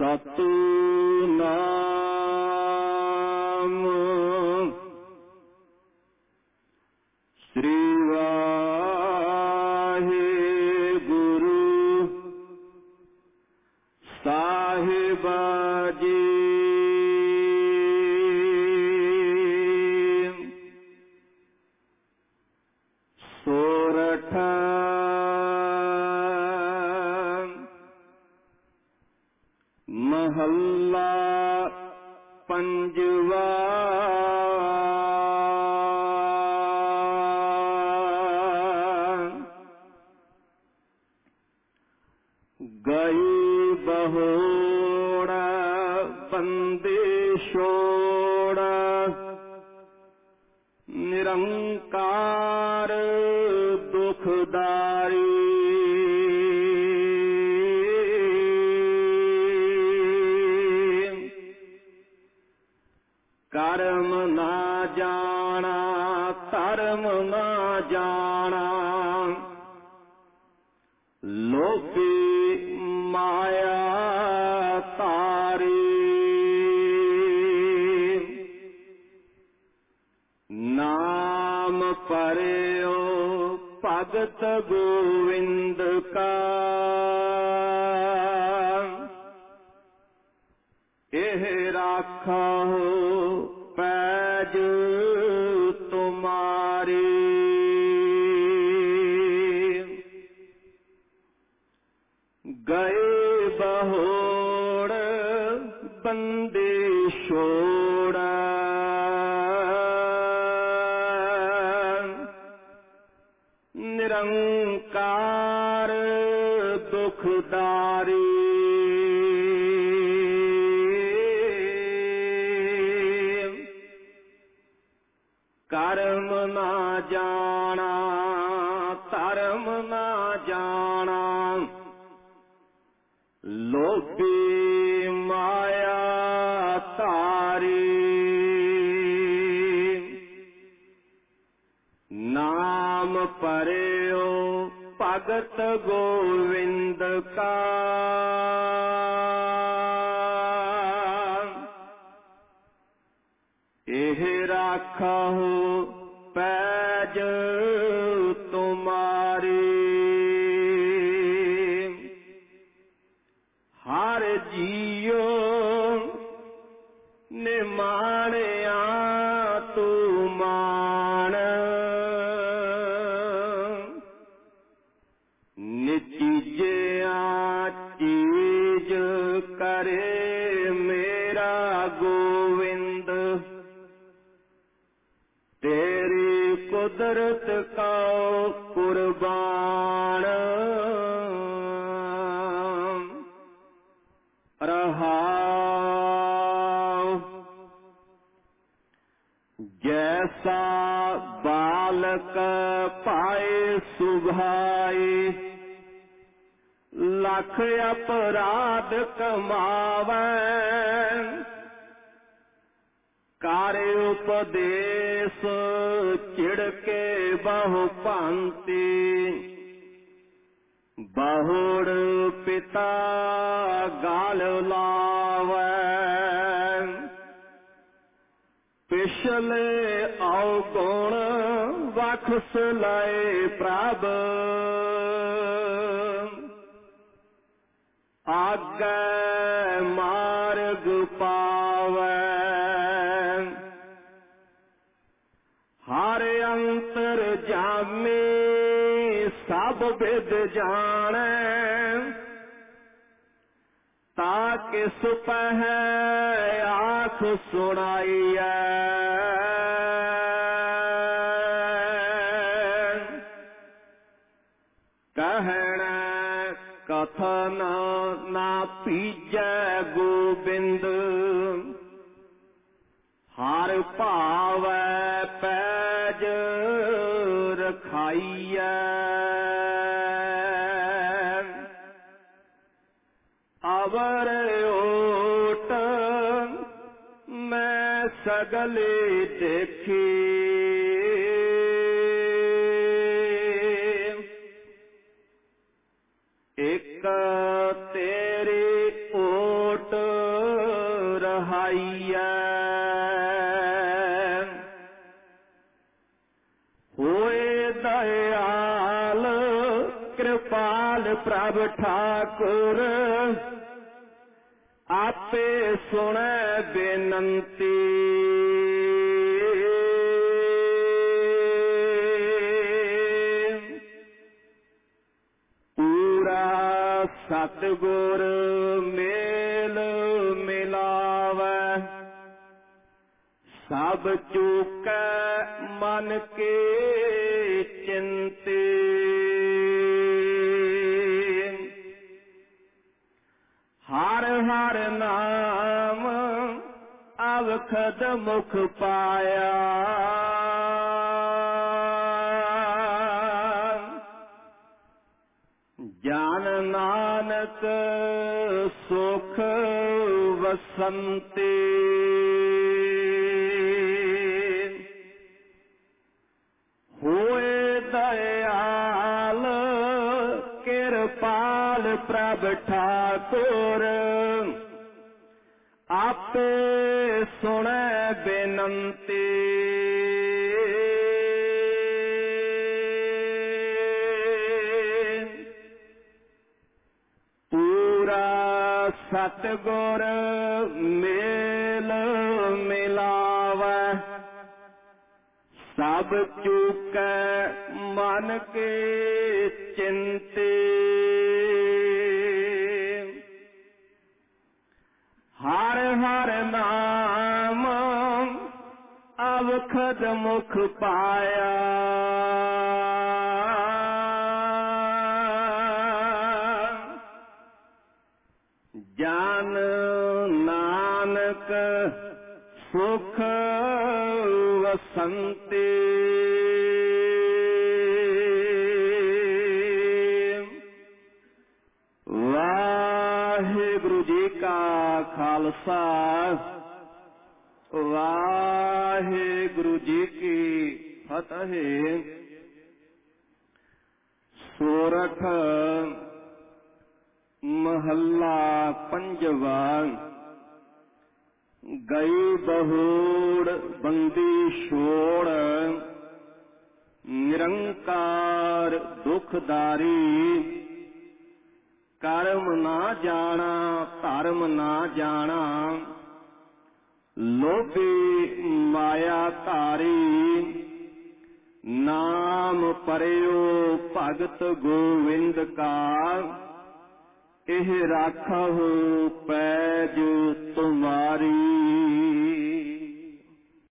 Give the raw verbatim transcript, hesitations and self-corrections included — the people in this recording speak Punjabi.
ਸਤਿਨਾਮ ਸ੍ਰੀ ਵਾਹਿਗੁਰੂ ਸਾਹਿਬ ਜੀ। ਸੋਰਠ ਮਹੱਲਾ ਪੰਜਵਾ। ਗਈ ਬਹੋੜ ਬੰਦੇ ਛੋੜ ਨਿਰੰਕਾਰ ਦੁਖਦਾਰੀ। ਕਰਮ ਨਾ ਜਾਣਾ ਧਰਮ ਨਾ ਜਾਣਾ ਲੋਭੀ ਮਾਇਆ ਤਾਰੀ। ਨਾਮ ਪਰਿਓ ਭਗਤ ਗੋਵਿੰਦ ਕਾ ਇਹ ਰਾਖਾ ਪੈਜ ਤੁਮਾਰੀ। ਗਏ ਬਹੋੜ ਬੰਦੇ ਛੋੜ ਨਿਰੰਕਾਰ ਦੁਖਦਾਰੀ। ਕਰਮ ਨਾ ਜਾਣਾ ਧਰਮ ਨਾ ਜਾਣਾ ਲੋਭੀ ਮਾਇਆ ਤਾਰੀ। ਨਾਮ ਪਰਿਓ ਭਗਤ ਗੋਵਿੰਦ ਕਾ ਇਹ ਰਾਖਹੁ ਪੈਜ ਤੁਮਾਰੀ। ਹਰ ਜੀਉ ਨਿਮਾਣਿਆ ਤੂੰ ਮਾਣ ਨਿਤੀਜਿਆ ਚੀਜ ਕਰੇ ਮੇਰਾ ਗੋਵਿੰਦ। ਤੇਰੀ ਕੁਦਰਤ ਕਉ ਕੁਰਬਾਨ ਰਹਾਉ। ਜੈਸਾ ਬਾਲਕ ਪਾਏ ਸੁਭਾਈ ਲੱਖ ਅਪਰਾਧ ਕਮਾਵੈ। ਕਰ ਉਪਦੇਸ਼ ਚਿੜਕੇ ਬਹੁ ਭਾਂਤੀ ਬਹੁੜ ਪਿਤਾ ਗਾਲ ਲਾਵੈ। ਪਿਛਲੇ ਔਗੁਣ ਬਖਸ਼ ਲਏ ਪ੍ਰਭ ਆਗੈ ਮਾਰਗ ਪਾਵੈ। ਹਰ ਅੰਤਰ ਜਾਮੇ ਸਭ ਵਿਦ ਜਾਣੈ ਤਾ ਕਿਸ ਪਹਿ ਆਖ ਸੁਣਾਈਐ। ਕਹਿਣਾ ਕਥਨ ਨਾ ਪੀਜੈ ਗੋਬਿੰਦ ਹਰ ਭਾਵੈ ਪੈਜ ਰਖਾਈਐ। ਅਵਰ ਓਟ ਮੈਂ ਸਗਲੇ ਦੇਖੀ ਇੱਕ ਤੇਰੀ ਓਟ ਪਾਈਐ। ਹੋਏ ਦਇਆਲ ਕਿਰਪਾਲ ਪ੍ਰਭ ਠਾਕੁਰ, ਆਪੇ ਸੁਣੈ ਬੇਨੰਤੀ। ਪੂਰਾ ਸਤਿਗੁਰ ਮੇਲ ਮਿਲਾਵੈ, ਸਭ ਚੂਕੈ ਮਨ ਕੇ ਚਿੰਤੇ। ਹਰ ਹਰ ਨਾਮ ਅਵਖਦ ਮੁਖ ਪਾਇਆ, ਜਨ ਨਾਨਕ ਸੁਖ ਵਸੰਤੇ। ਹੋਏ ਦਇਆਲ ਕਿਰਪਾਲ ਪ੍ਰਭ ਠਾਕੁਰ, ਆਪੇ ਸੁਣੈ ਬੇਨੰਤੀ। ਪੂਰਾ ਸਤਿਗੁਰ ਮੇਲ ਮਿਲਾਵੈ, ਸਭ ਚੂਕੈ ਮਨ ਕੇ ਚਿੰਤੇ। ਹਰ ਹਰ ਨਾਮ ਅਵਖਦ ਮੁਖ ਪਾਇਆ, ਜਨ ਨਾਨਕ ਸੁਖ ਵਸੰਤੇ। ਵਾਹਿਗੁਰੂ ਜੀ ਕਾ ਖਾਲਸਾ, ਵਾਹਿਗੁਰੂ ਜੀ ਕੀ ਫਤਿਹ। ਸੋਰਠ ਮਹੱਲਾ ਪੰਜਵਾ। ਗਈ ਬਹੂੜ ਬੰਦੀ ਛੋੜ, ਨਿਰੰਕਾਰ ਦੁਖਦਾਰੀ। ਕਰਮ ਨਾ ਜਾਣਾ ਧਰਮ ਨਾ ਜਾਣਾ, ਲੋਭੀ ਮਾਇਆ ਧਾਰੀ। ਨਾਮ ਪਰਿਓ ਭਗਤ ਗੋਵਿੰਦ ਕਾ, ਇਹ ਰਾਖਹੁ ਪੈ